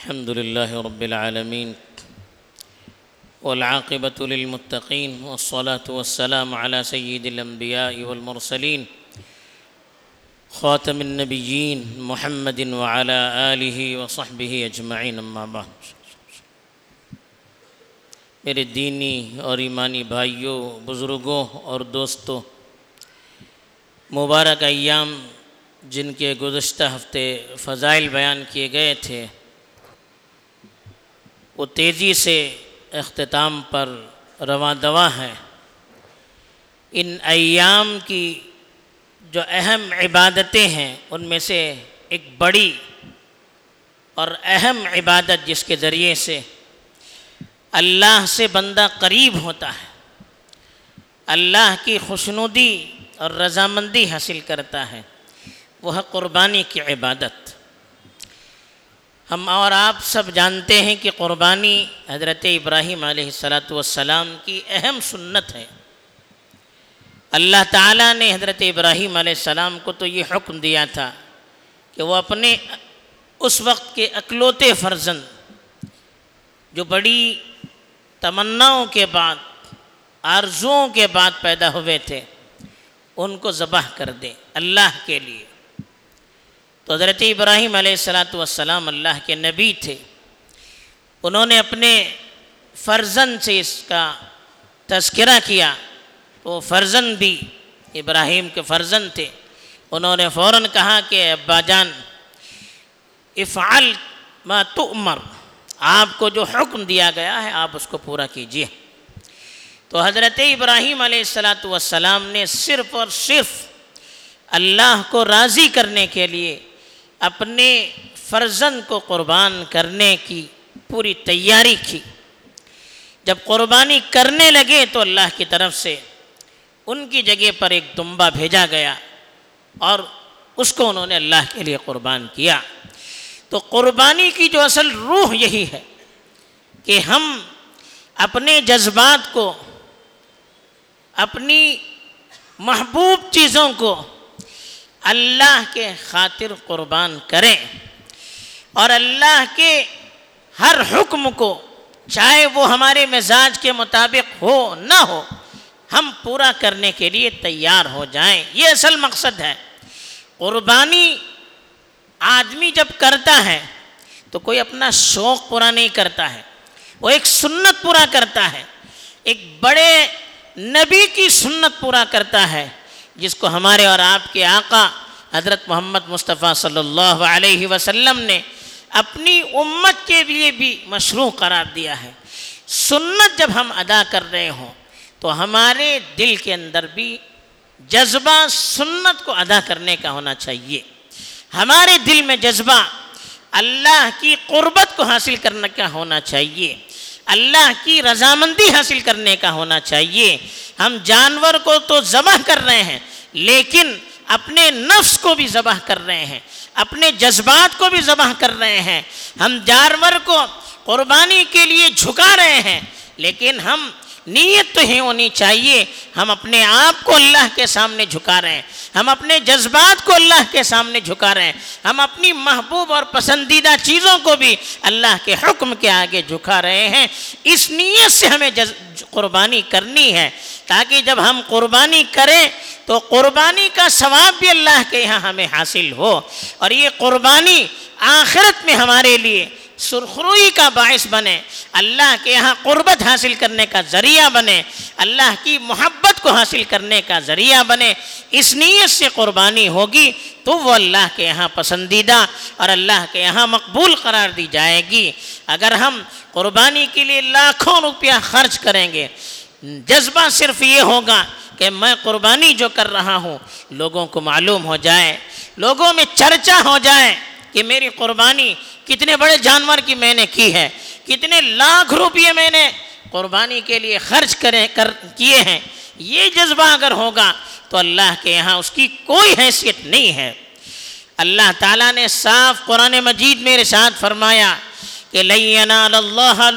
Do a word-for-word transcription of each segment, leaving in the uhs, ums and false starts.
الحمد لله رب العالمين والعاقبة للمتقين والصلاة والسلام على سيد الأنبياء والمرسلين خاتم النبيين محمد وعلى آله وصحبه أجمعين اما بعد۔ میرے دینی اور ایمانی بھائیوں، بزرگوں اور دوستوں، مبارک ایام جن کے گزشتہ ہفتے فضائل بیان کیے گئے تھے، وہ تیزی سے اختتام پر رواں دواں ہیں۔ ان ایام کی جو اہم عبادتیں ہیں ان میں سے ایک بڑی اور اہم عبادت جس کے ذریعے سے اللہ سے بندہ قریب ہوتا ہے، اللہ کی خوشنودی اور رضامندی حاصل کرتا ہے، وہ ہے قربانی کی عبادت۔ ہم اور آپ سب جانتے ہیں کہ قربانی حضرت ابراہیم علیہ السلام کی اہم سنت ہے۔ اللہ تعالیٰ نے حضرت ابراہیم علیہ السلام کو تو یہ حکم دیا تھا کہ وہ اپنے اس وقت کے اکلوتے فرزند جو بڑی تمناؤں کے بعد، آرزوؤں کے بعد پیدا ہوئے تھے، ان کو ذبح کر دیں اللہ کے لیے۔ تو حضرت ابراہیم علیہ السلام اللہ کے نبی تھے، انہوں نے اپنے فرزند سے اس کا تذکرہ کیا، تو فرزند بھی ابراہیم کے فرزند تھے۔ انہوں نے فوراً کہا کہ ابا جان افعل ما تؤمر، آپ کو جو حکم دیا گیا ہے آپ اس کو پورا کیجئے۔ تو حضرت ابراہیم علیہ السلام نے صرف اور صرف اللہ کو راضی کرنے کے لیے اپنے فرزند کو قربان کرنے کی پوری تیاری کی۔ جب قربانی کرنے لگے تو اللہ کی طرف سے ان کی جگہ پر ایک دمبا بھیجا گیا اور اس کو انہوں نے اللہ کے لیے قربان کیا۔ تو قربانی کی جو اصل روح یہی ہے کہ ہم اپنے جذبات کو، اپنی محبوب چیزوں کو اللہ کے خاطر قربان کریں، اور اللہ کے ہر حکم کو چاہے وہ ہمارے مزاج کے مطابق ہو نہ ہو، ہم پورا کرنے کے لیے تیار ہو جائیں۔ یہ اصل مقصد ہے۔ قربانی آدمی جب کرتا ہے تو کوئی اپنا شوق پورا نہیں کرتا ہے، وہ ایک سنت پورا کرتا ہے، ایک بڑے نبی کی سنت پورا کرتا ہے، جس کو ہمارے اور آپ کے آقا حضرت محمد مصطفیٰ صلی اللہ علیہ وسلم نے اپنی امت کے لیے بھی مشروع قرار دیا ہے۔ سنت جب ہم ادا کر رہے ہوں تو ہمارے دل کے اندر بھی جذبہ سنت کو ادا کرنے کا ہونا چاہیے۔ ہمارے دل میں جذبہ اللہ کی قربت کو حاصل کرنے کا ہونا چاہیے، اللہ کی رضامندی حاصل کرنے کا ہونا چاہیے۔ ہم جانور کو تو ذبح کر رہے ہیں، لیکن اپنے نفس کو بھی ذبح کر رہے ہیں، اپنے جذبات کو بھی ذبح کر رہے ہیں۔ ہم جانور کو قربانی کے لیے جھکا رہے ہیں، لیکن ہم نیت تو ہی ہونی چاہیے ہم اپنے آپ کو اللہ کے سامنے جھکا رہے ہیں، ہم اپنے جذبات کو اللہ کے سامنے جھکا رہے ہیں، ہم اپنی محبوب اور پسندیدہ چیزوں کو بھی اللہ کے حکم کے آگے جھکا رہے ہیں۔ اس نیت سے ہمیں قربانی کرنی ہے، تاکہ جب ہم قربانی کریں تو قربانی کا ثواب بھی اللہ کے یہاں ہمیں حاصل ہو، اور یہ قربانی آخرت میں ہمارے لیے سرخروئی کا باعث بنے، اللہ کے یہاں قربت حاصل کرنے کا ذریعہ بنے، اللہ کی محبت کو حاصل کرنے کا ذریعہ بنے۔ اس نیت سے قربانی ہوگی تو وہ اللہ کے یہاں پسندیدہ اور اللہ کے یہاں مقبول قرار دی جائے گی۔ اگر ہم قربانی کے لیے لاکھوں روپیہ خرچ کریں گے، جذبہ صرف یہ ہوگا کہ میں قربانی جو کر رہا ہوں لوگوں کو معلوم ہو جائے، لوگوں میں چرچا ہو جائے کہ میری قربانی کتنے بڑے جانور کی میں نے کی ہے، کتنے لاکھ روپیے میں نے قربانی کے لیے خرچ کرے کر کیے ہیں۔ یہ جذبہ اگر ہوگا تو اللہ کے یہاں اس کی کوئی حیثیت نہیں ہے۔ اللہ تعالیٰ نے صاف قرآن مجید میں ارشاد فرمایا کہ لَن يَنَالَ اللَّهَ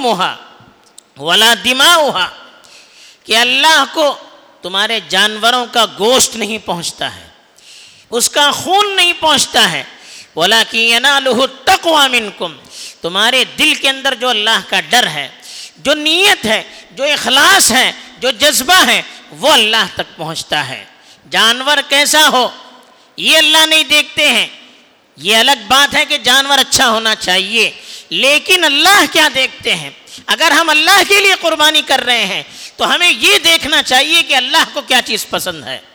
لُحُومُهَا وَلَا دِمَاؤُهَا، کہ اللہ کو تمہارے جانوروں کا گوشت نہیں پہنچتا ہے، اس کا خون نہیں پہنچتا ہے، وَلَكِنْ يَنَالُهُ التَّقْوَى مِنْكُمْ، تمہارے دل کے اندر جو اللہ کا ڈر ہے، جو نیت ہے، جو اخلاص ہے، جو جذبہ ہے، وہ اللہ تک پہنچتا ہے۔ جانور کیسا ہو یہ اللہ نہیں دیکھتے ہیں، یہ الگ بات ہے کہ جانور اچھا ہونا چاہیے، لیکن اللہ کیا دیکھتے ہیں؟ اگر ہم اللہ کے لیے قربانی کر رہے ہیں تو ہمیں یہ دیکھنا چاہیے کہ اللہ کو کیا چیز پسند ہے،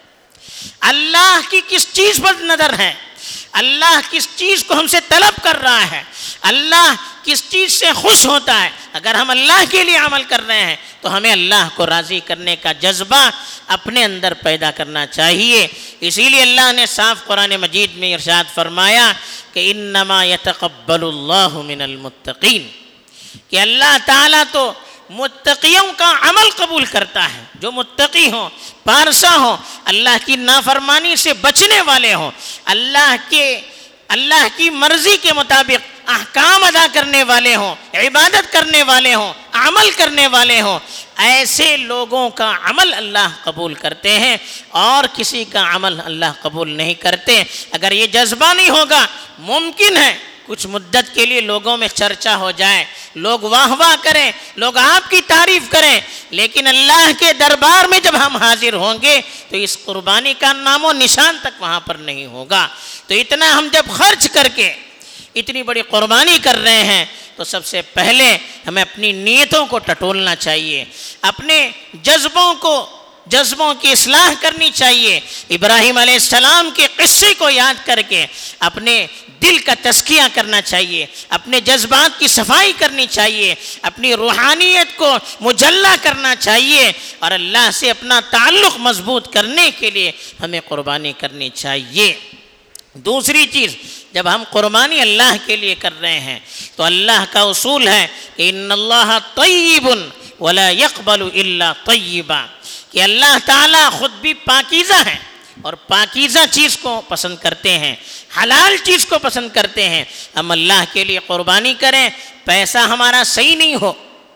اللہ کی کس چیز پر نظر ہے، اللہ کس چیز کو ہم سے طلب کر رہا ہے، اللہ کس چیز سے خوش ہوتا ہے۔ اگر ہم اللہ کے لیے عمل کر رہے ہیں تو ہمیں اللہ کو راضی کرنے کا جذبہ اپنے اندر پیدا کرنا چاہیے۔ اسی لیے اللہ نے صاف قرآن مجید میں ارشاد فرمایا کہ انما یتقبل اللہ من المتقین، کہ اللہ تعالیٰ تو متقیوں کا عمل قبول کرتا ہے، جو متقی ہوں، پارسا ہوں، اللہ کی نافرمانی سے بچنے والے ہوں، اللہ کے اللہ کی مرضی کے مطابق احکام ادا کرنے والے ہوں، عبادت کرنے والے ہوں، عمل کرنے والے ہوں، ایسے لوگوں کا عمل اللہ قبول کرتے ہیں اور کسی کا عمل اللہ قبول نہیں کرتے۔ اگر یہ جذبہ نہیں ہوگا، ممکن ہے کچھ مدت کے لیے لوگوں میں چرچا ہو جائے، لوگ واہ واہ کریں، لوگ آپ کی تعریف کریں، لیکن اللہ کے دربار میں جب ہم حاضر ہوں گے تو اس قربانی کا نام و نشان تک وہاں پر نہیں ہوگا۔ تو اتنا ہم جب خرچ کر کے اتنی بڑی قربانی کر رہے ہیں تو سب سے پہلے ہمیں اپنی نیتوں کو ٹٹولنا چاہیے، اپنے جذبوں کو جذبوں کی اصلاح کرنی چاہیے۔ ابراہیم علیہ السلام کے قصے کو یاد کر کے اپنے دل کا تزکیہ کرنا چاہیے، اپنے جذبات کی صفائی کرنی چاہیے، اپنی روحانیت کو مجلہ کرنا چاہیے، اور اللہ سے اپنا تعلق مضبوط کرنے کے لیے ہمیں قربانی کرنی چاہیے۔ دوسری چیز، جب ہم قربانی اللہ کے لیے کر رہے ہیں تو اللہ کا اصول ہے کہ ان اللہ طیب ولا يقبل الا طیبا، کہ اللہ تعالیٰ خود بھی پاکیزہ ہیں اور پاکیزہ چیز کو پسند کرتے ہیں، حلال چیز کو پسند کرتے ہیں۔ ہم اللہ کے لیے قربانی کریں، پیسہ ہمارا صحیح نہیں ہو،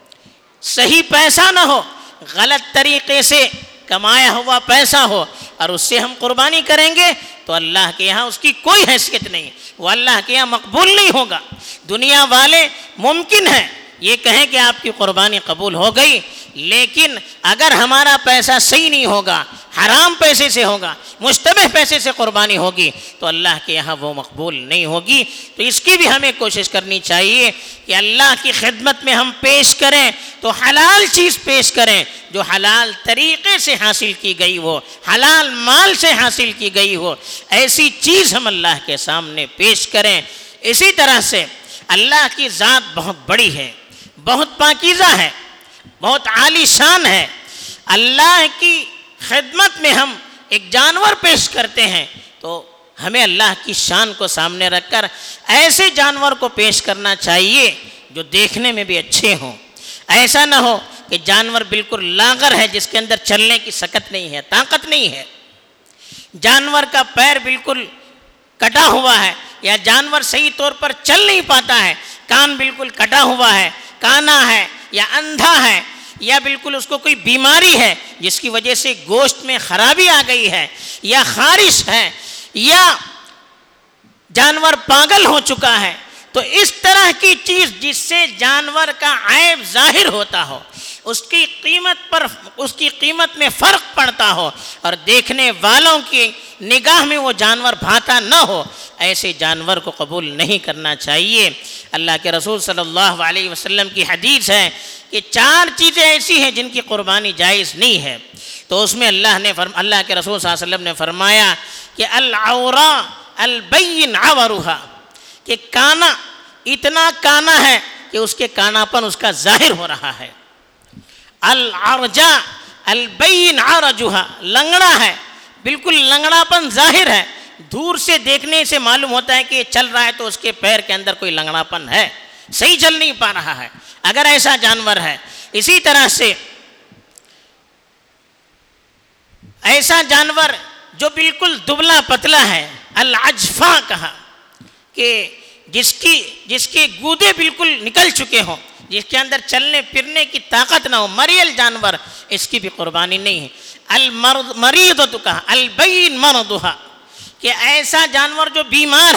صحیح پیسہ نہ ہو، غلط طریقے سے کمایا ہوا پیسہ ہو، اور اس سے ہم قربانی کریں گے تو اللہ کے یہاں اس کی کوئی حیثیت نہیں، وہ اللہ کے یہاں مقبول نہیں ہوگا۔ دنیا والے ممکن ہے یہ کہیں کہ آپ کی قربانی قبول ہو گئی، لیکن اگر ہمارا پیسہ صحیح نہیں ہوگا، حرام پیسے سے ہوگا، مشتبہ پیسے سے قربانی ہوگی تو اللہ کے یہاں وہ مقبول نہیں ہوگی۔ تو اس کی بھی ہمیں کوشش کرنی چاہیے کہ اللہ کی خدمت میں ہم پیش کریں تو حلال چیز پیش کریں، جو حلال طریقے سے حاصل کی گئی ہو، حلال مال سے حاصل کی گئی ہو، ایسی چیز ہم اللہ کے سامنے پیش کریں۔ اسی طرح سے اللہ کی ذات بہت بڑی ہے، بہت پاکیزہ ہے، بہت عالی شان ہے۔ اللہ کی خدمت میں ہم ایک جانور پیش کرتے ہیں تو ہمیں اللہ کی شان کو سامنے رکھ کر ایسے جانور کو پیش کرنا چاہیے جو دیکھنے میں بھی اچھے ہوں۔ ایسا نہ ہو کہ جانور بالکل لاغر ہے، جس کے اندر چلنے کی سکت نہیں ہے، طاقت نہیں ہے، جانور کا پیر بالکل کٹا ہوا ہے، یا جانور صحیح طور پر چل نہیں پاتا ہے، کان بالکل کٹا ہوا ہے، کانا ہے یا اندھا ہے، یا بالکل اس کو کوئی بیماری ہے جس کی وجہ سے گوشت میں خرابی آ گئی ہے، یا خارش ہے، یا جانور پاگل ہو چکا ہے، تو اس طرح کی چیز جس سے جانور کا عیب ظاہر ہوتا ہو، اس کی قیمت پر اس کی قیمت میں فرق پڑتا ہو، اور دیکھنے والوں کی نگاہ میں وہ جانور بھاتا نہ ہو، ایسے جانور کو قبول نہیں کرنا چاہیے۔ اللہ کے رسول صلی اللہ علیہ وسلم کی حدیث ہے کہ چار چیزیں ایسی ہیں جن کی قربانی جائز نہیں ہے، تو اس میں اللہ نے فرم اللہ کے رسول صلی اللہ علیہ وسلم نے فرمایا کہ العوراء البین عورها، کہ کانا اتنا کانا ہے کہ اس کے کاناپن اس کا ظاہر ہو رہا ہے، العرجاء البین عرجها، لنگڑا ہے، بالکل لنگڑا پن ظاہر ہے، دور سے دیکھنے سے معلوم ہوتا ہے کہ یہ چل رہا ہے تو اس کے پیر کے اندر کوئی لنگڑا پن ہے، صحیح چل نہیں پا رہا ہے، اگر ایسا جانور ہے۔ اسی طرح سے ایسا جانور جو بالکل دبلا پتلا ہے، العجفا کہا، کہ جس کی جس کے گودے بالکل نکل چکے ہوں، جس کے اندر چلنے پھرنے کی طاقت نہ ہو، مریل جانور، اس کی بھی قربانی نہیں ہے۔ المریض تو کہا البین مرضها، کہ ایسا جانور جو بیمار ہے،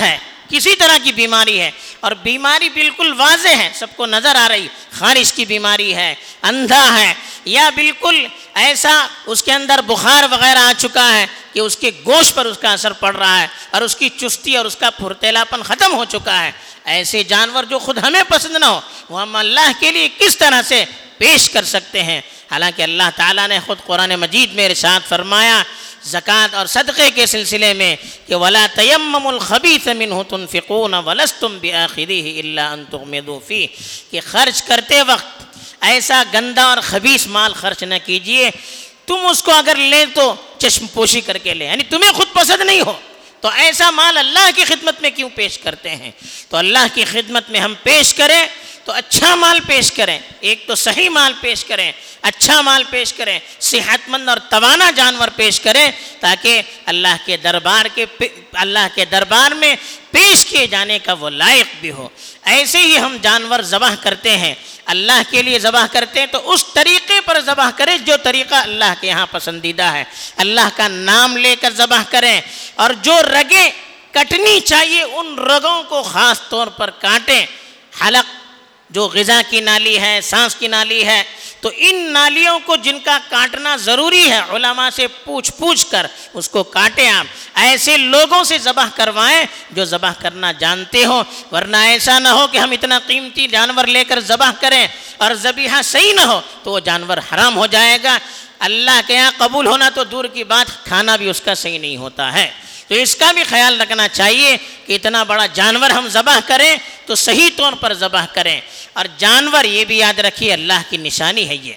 کسی طرح کی بیماری ہے اور بیماری بالکل واضح ہے، سب کو نظر آ رہی، خارش کی بیماری ہے، اندھا ہے، یا بالکل ایسا اس کے اندر بخار وغیرہ آ چکا ہے کہ اس کے گوشت پر اس کا اثر پڑ رہا ہے اور اس کی چستی اور اس کا پھرتیلاپن ختم ہو چکا ہے، ایسے جانور جو خود ہمیں پسند نہ ہو وہ ہم اللہ کے لیے کس طرح سے پیش کر سکتے ہیں؟ حالانکہ اللہ تعالیٰ نے خود قرآن مجید میں ارشاد فرمایا زکوٰۃ اور صدقے کے سلسلے میں کہ وَلَا تَيَمَّمُوا الْخَبِيثَ مِنْهُ تُنْفِقُونَ وَلَسْتُمْ بِآخِذِهِ إِلَّا أَن تُغْمِضُوا فِيهِ کہ خرچ کرتے وقت ایسا گندا اور خبیث مال خرچ نہ کیجئے، تم اس کو اگر لیں تو چشم پوشی کر کے لیں، یعنی تمہیں خود پسند نہیں ہو تو ایسا مال اللہ کی خدمت میں کیوں پیش کرتے ہیں؟ تو اللہ کی خدمت میں ہم پیش کریں تو اچھا مال پیش کریں، ایک تو صحیح مال پیش کریں، اچھا مال پیش کریں، صحت مند اور توانا جانور پیش کریں تاکہ اللہ کے دربار کے اللہ کے دربار میں پیش کیے جانے کا وہ لائق بھی ہو۔ ایسے ہی ہم جانور ذبح کرتے ہیں، اللہ کے لیے ذبح کرتے ہیں تو اس طریقے پر ذبح کریں جو طریقہ اللہ کے یہاں پسندیدہ ہے، اللہ کا نام لے کر ذبح کریں، اور جو رگیں کٹنی چاہیے ان رگوں کو خاص طور پر کاٹیں۔ حلق جو غذا کی نالی ہے، سانس کی نالی ہے، تو ان نالیوں کو جن کا کاٹنا ضروری ہے علماء سے پوچھ پوچھ کر اس کو کاٹیں، آپ ایسے لوگوں سے ذبح کروائیں جو ذبح کرنا جانتے ہو، ورنہ ایسا نہ ہو کہ ہم اتنا قیمتی جانور لے کر ذبح کریں اور ذبیحہ صحیح نہ ہو تو وہ جانور حرام ہو جائے گا، اللہ کے یہاں قبول ہونا تو دور کی بات، کھانا بھی اس کا صحیح نہیں ہوتا ہے۔ تو اس کا بھی خیال رکھنا چاہیے کہ اتنا بڑا جانور ہم ذبح کریں تو صحیح طور پر ذبح کریں، اور جانور یہ بھی یاد رکھیے اللہ کی نشانی ہے، یہ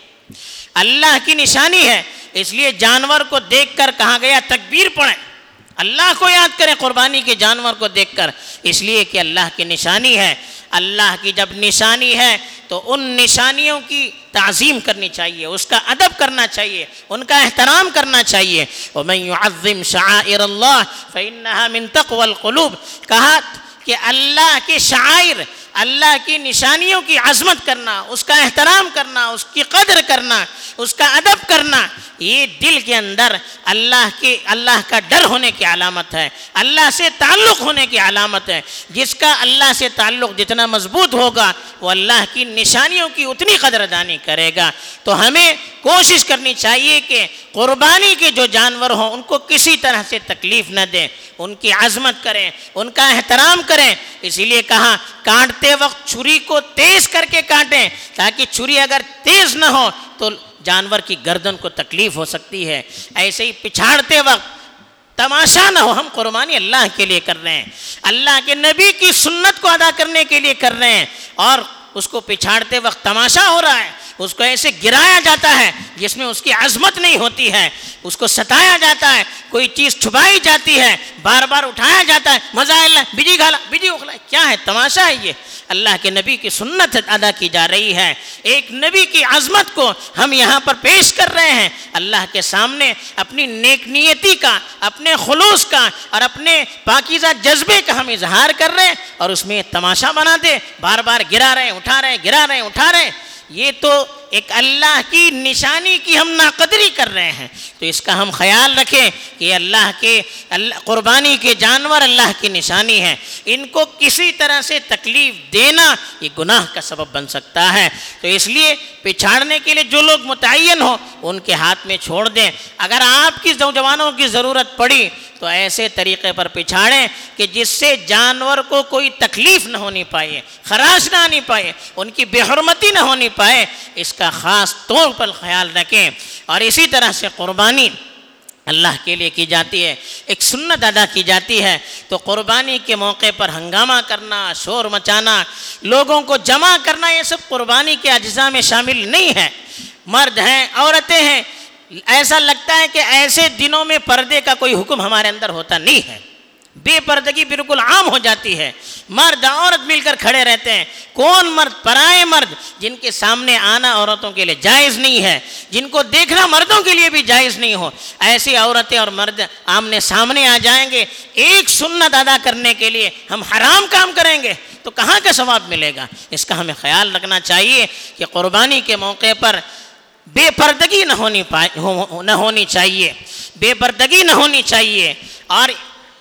اللہ کی نشانی ہے، اس لیے جانور کو دیکھ کر کہا گیا تکبیر پڑھیں، اللہ کو یاد کریں قربانی کے جانور کو دیکھ کر، اس لیے کہ اللہ کی نشانی ہے۔ اللہ کی جب نشانی ہے تو ان نشانیوں کی تعظیم کرنی چاہیے، اس کا ادب کرنا چاہیے، ان کا احترام کرنا چاہیے۔ وَمَن يُعَظِّمْ شَعَائِرَ اللَّهِ فَإِنَّهَا مِن تَقْوَى الْقُلُوبِ، کہا کہ اللہ کے شعائر، اللہ کی نشانیوں کی عظمت کرنا، اس کا احترام کرنا، اس کی قدر کرنا، اس کا ادب کرنا، یہ دل کے اندر اللہ کے اللہ کا ڈر ہونے کی علامت ہے، اللہ سے تعلق ہونے کی علامت ہے۔ جس کا اللہ سے تعلق جتنا مضبوط ہوگا وہ اللہ کی نشانیوں کی اتنی قدردانی کرے گا۔ تو ہمیں کوشش کرنی چاہیے کہ قربانی کے جو جانور ہوں ان کو کسی طرح سے تکلیف نہ دیں، ان کی عظمت کریں، ان کا احترام کریں۔ اسی لیے کہا کاٹتے وقت چھری کو تیز کر کے کاٹیں، تاکہ چھری اگر تیز نہ ہو تو جانور کی گردن کو تکلیف ہو سکتی ہے۔ ایسے ہی پچھاڑتے وقت تماشا نہ ہو، ہم قربانی اللہ کے لیے کر رہے ہیں، اللہ کے نبی کی سنت کو ادا کرنے کے لیے کر رہے ہیں، اور اس کو پچھاڑتے وقت تماشا ہو رہا ہے، اس کو ایسے گرایا جاتا ہے جس میں اس کی عظمت نہیں ہوتی ہے، اس کو ستایا جاتا ہے، کوئی چیز چھپائی جاتی ہے، بار بار اٹھایا جاتا ہے، مزہ اللہ بجی گھالا بجی اخلا، کیا ہے؟ تماشا ہے یہ۔ اللہ کے نبی کی سنت ادا کی جا رہی ہے، ایک نبی کی عظمت کو ہم یہاں پر پیش کر رہے ہیں اللہ کے سامنے، اپنی نیک نیتی کا، اپنے خلوص کا اور اپنے پاکیزہ جذبے کا ہم اظہار کر رہے ہیں، اور اس میں تماشا بنا دے، بار بار گرا رہے ہیں اٹھا رہے ہیں گرا رہے ہیں اٹھا رہے ہیں، یہ تو ایک اللہ کی نشانی کی ہم ناقدری کر رہے ہیں۔ تو اس کا ہم خیال رکھیں کہ اللہ کے اللہ قربانی کے جانور اللہ کی نشانی ہیں، ان کو کسی طرح سے تکلیف دینا یہ گناہ کا سبب بن سکتا ہے۔ تو اس لیے پچھاڑنے کے لیے جو لوگ متعین ہوں ان کے ہاتھ میں چھوڑ دیں، اگر آپ کی نوجوانوں کی ضرورت پڑی تو ایسے طریقے پر پچھاڑیں کہ جس سے جانور کو کوئی تکلیف نہ ہونی پائے، خراش نہ آنی پائے، ان کی بے حرمتی نہ ہونی پائے، اس کا خاص طور پر خیال رکھیں۔ اور اسی طرح سے قربانی اللہ کے لیے کی جاتی ہے، ایک سنت ادا کی جاتی ہے، تو قربانی کے موقع پر ہنگامہ کرنا، شور مچانا، لوگوں کو جمع کرنا، یہ سب قربانی کے اجزاء میں شامل نہیں ہے۔ مرد ہیں، عورتیں ہیں، ایسا لگتا ہے کہ ایسے دنوں میں پردے کا کوئی حکم ہمارے اندر ہوتا نہیں ہے، بے پردگی بالکل عام ہو جاتی ہے، مرد عورت مل کر کھڑے رہتے ہیں، کون مرد؟ پرائے مرد جن کے سامنے آنا عورتوں کے لیے جائز نہیں ہے، جن کو دیکھنا مردوں کے لیے بھی جائز نہیں ہو، ایسی عورتیں اور مرد آمنے سامنے آ جائیں گے، ایک سنت ادا کرنے کے لیے ہم حرام کام کریں گے تو کہاں کا ثواب ملے گا؟ اس کا ہمیں خیال رکھنا چاہیے کہ قربانی کے موقع پر بے پردگی نہ ہونی پائے نہ ہونی چاہیے، بے پردگی نہ ہونی چاہیے، اور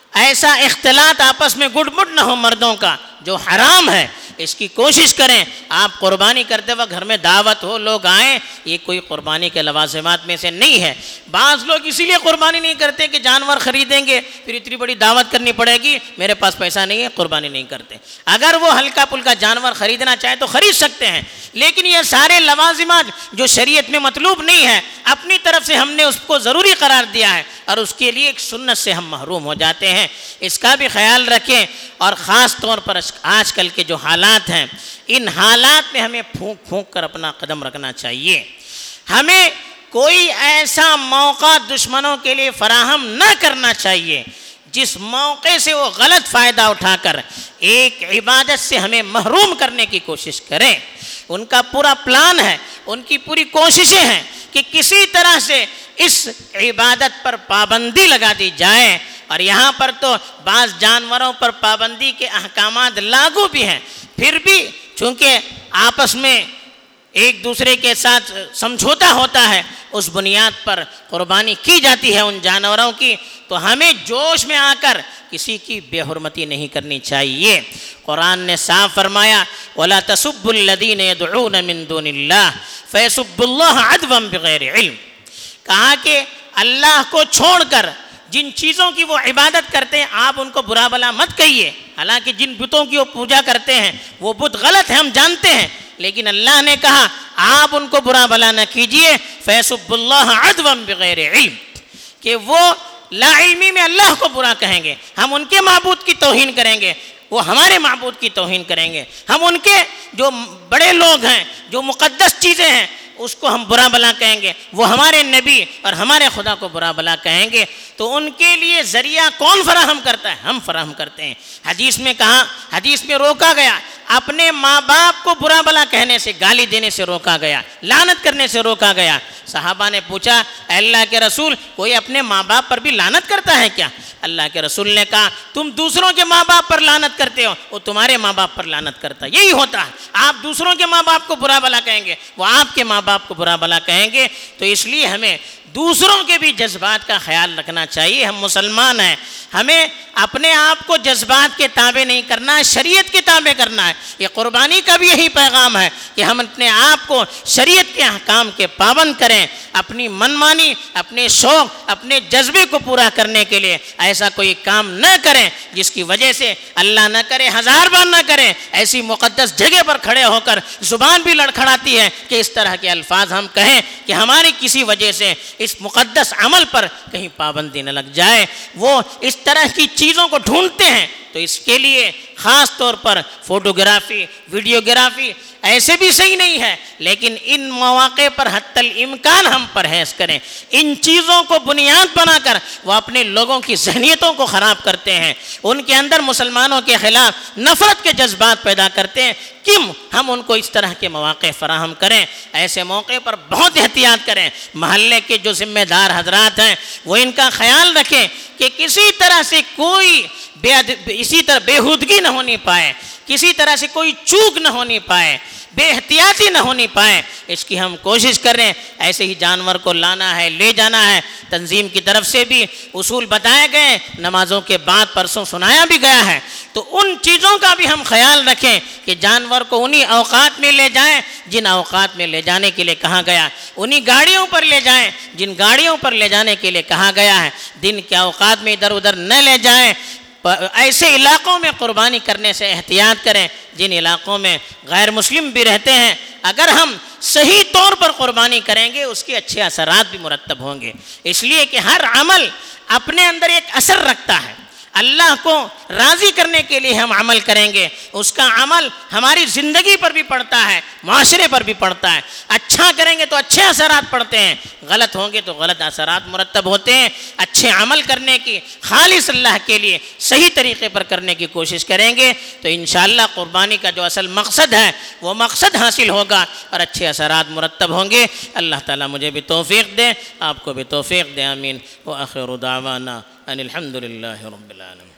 ایسا اختلاط آپس میں گٹ مٹ نہ ہو مردوں کا جو حرام ہے، اس کی کوشش کریں۔ آپ قربانی کرتے وقت گھر میں دعوت ہو، لوگ آئیں، یہ کوئی قربانی کے لوازمات میں سے نہیں ہے۔ بعض لوگ اسی لیے قربانی نہیں کرتے کہ جانور خریدیں گے پھر اتنی بڑی دعوت کرنی پڑے گی، میرے پاس پیسہ نہیں ہے، قربانی نہیں کرتے۔ اگر وہ ہلکا پھلکا جانور خریدنا چاہے تو خرید سکتے ہیں، لیکن یہ سارے لوازمات جو شریعت میں مطلوب نہیں ہے، اپنی طرف سے ہم نے اس کو ضروری قرار دیا ہے اور اس کے لیے ایک سنت سے ہم محروم ہو جاتے ہیں۔ اس کا بھی خیال رکھیں، اور خاص طور پر آج کل کے جو حالات ہیں، ان حالات میں ہمیں پھونک پھونک کر اپنا قدم رکھنا چاہیے۔ ہمیں کوئی ایسا موقع دشمنوں کے لیے فراہم نہ کرنا چاہیے جس موقع سے وہ غلط فائدہ اٹھا کر ایک عبادت سے ہمیں محروم کرنے کی کوشش کریں۔ ان کا پورا پلان ہے، ان کی پوری کوششیں ہیں کہ کسی طرح سے اس عبادت پر پابندی لگا دی جائے، اور یہاں پر تو بعض جانوروں پر پابندی کے احکامات لاگو بھی ہیں، پھر بھی چونکہ آپس میں ایک دوسرے کے ساتھ سمجھوتا ہوتا ہے، اس بنیاد پر قربانی کی جاتی ہے ان جانوروں کی، تو ہمیں جوش میں آ کر کسی کی بے حرمتی نہیں کرنی چاہیے۔ قرآن نے صاف فرمایا وَلَا تَسُبُّوا الَّذِينَ يَدْعُونَ مِن دُونِ اللَّهِ فَيَسُبُّوا اللَّهَ عَدْوًا بِغَيْرِ علم۔ کہا کہ اللہ کو چھوڑ کر جن چیزوں کی وہ عبادت کرتے ہیں آپ ان کو برا بلا مت کہیے، حالانکہ جن بتوں کی وہ پوجا کرتے ہیں وہ بت غلط ہیں، ہم جانتے ہیں، لیکن اللہ نے کہا آپ ان کو برا بلا نہ کیجئے، فَيَسُبُّوا اللَّهَ عَدْوًا بِغَيْرِ علم، کہ وہ لا علمی میں اللہ کو برا کہیں گے، ہم ان کے معبود کی توہین کریں گے، وہ ہمارے معبود کی توہین کریں گے، ہم ان کے جو بڑے لوگ ہیں، جو مقدس چیزیں ہیں، اس کو ہم برا بلا کہیں گے، وہ ہمارے نبی اور ہمارے خدا کو برا بلا کہیں گے، تو ان کے لیے ذریعہ کون فراہم کرتا ہے؟ ہم فراہم کرتے ہیں۔ حدیث میں کہا، حدیث میں روکا گیا، اپنے ماں باپ کو برا بلا کہنے سے، گالی دینے سے روکا گیا، لعنت کرنے سے روکا گیا۔ صحابہ نے پوچھا اے اللہ کے رسول، کوئی اپنے ماں باپ پر بھی لعنت کرتا ہے کیا؟ اللہ کے رسول نے کہا تم دوسروں کے ماں باپ پر لعنت کرتے ہو، وہ تمہارے ماں باپ پر لعنت کرتا ہے، یہی ہوتا ہے، آپ دوسروں کے ماں باپ کو برا بلا کہیں گے، وہ آپ کے ماں باپ کو برا بلا کہیں گے۔ تو اس لیے ہمیں دوسروں کے بھی جذبات کا خیال رکھنا چاہیے، ہم مسلمان ہیں، ہمیں اپنے آپ کو جذبات کے تابع نہیں کرنا ہے، شریعت کے تابع کرنا ہے۔ یہ قربانی کا بھی یہی پیغام ہے کہ ہم اپنے آپ کو شریعت کے احکام کے پابند کریں، اپنی منمانی، اپنے شوق، اپنے جذبے کو پورا کرنے کے لیے ایسا کوئی کام نہ کریں جس کی وجہ سے اللہ نہ کرے، ہزار بار نہ کریں، ایسی مقدس جگہ پر کھڑے ہو کر زبان بھی لڑکھڑاتی ہے کہ اس طرح کے الفاظ ہم کہیں کہ ہماری کسی وجہ سے اس مقدس عمل پر کہیں پابندی نہ لگ جائے۔ وہ اس طرح کی چیزوں کو ڈھونڈتے ہیں، تو اس کے لیے خاص طور پر فوٹوگرافی، ویڈیوگرافی ایسے بھی صحیح نہیں ہے، لیکن ان مواقع پر حتی الامکان ہم پرہیز کریں۔ ان چیزوں کو بنیاد بنا کر وہ اپنے لوگوں کی ذہنیتوں کو خراب کرتے ہیں، ان کے اندر مسلمانوں کے خلاف نفرت کے جذبات پیدا کرتے ہیں۔ کیوں ہم ان کو اس طرح کے مواقع فراہم کریں؟ ایسے موقع پر بہت احتیاط کریں۔ محلے کے جو ذمہ دار حضرات ہیں وہ ان کا خیال رکھیں کہ کسی طرح سے کوئی بے اسی طرح بےہودگی نہ ہونی پائے، کسی طرح سے کوئی چوک نہ ہونی پائے، بے احتیاطی نہ ہونی پائے، اس کی ہم کوشش کریں۔ ایسے ہی جانور کو لانا ہے، لے جانا ہے، تنظیم کی طرف سے بھی اصول بتائے گئے، نمازوں کے بعد پرسوں سنایا بھی گیا ہے، تو ان چیزوں کا بھی ہم خیال رکھیں کہ جانور کو انہی اوقات میں لے جائیں جن اوقات میں لے جانے کے لیے کہا گیا، انہی گاڑیوں پر لے جائیں جن گاڑیوں پر لے جانے کے لیے کہا گیا ہے، دن کے اوقات میں ادھر ادھر نہ لے جائیں۔ ایسے علاقوں میں قربانی کرنے سے احتیاط کریں جن علاقوں میں غیر مسلم بھی رہتے ہیں۔ اگر ہم صحیح طور پر قربانی کریں گے اس کے اچھے اثرات بھی مرتب ہوں گے، اس لیے کہ ہر عمل اپنے اندر ایک اثر رکھتا ہے۔ اللہ کو راضی کرنے کے لیے ہم عمل کریں گے، اس کا عمل ہماری زندگی پر بھی پڑتا ہے، معاشرے پر بھی پڑتا ہے۔ اچھا کریں گے تو اچھے اثرات پڑتے ہیں، غلط ہوں گے تو غلط اثرات مرتب ہوتے ہیں۔ اچھے عمل کرنے کی، خالص اللہ کے لیے صحیح طریقے پر کرنے کی کوشش کریں گے تو انشاءاللہ قربانی کا جو اصل مقصد ہے وہ مقصد حاصل ہوگا اور اچھے اثرات مرتب ہوں گے۔ اللہ تعالیٰ مجھے بھی توفیق دے، آپ کو بھی توفیق دے، آمین۔ وآخر دعوانا ان الحمد للہ رب العالمین۔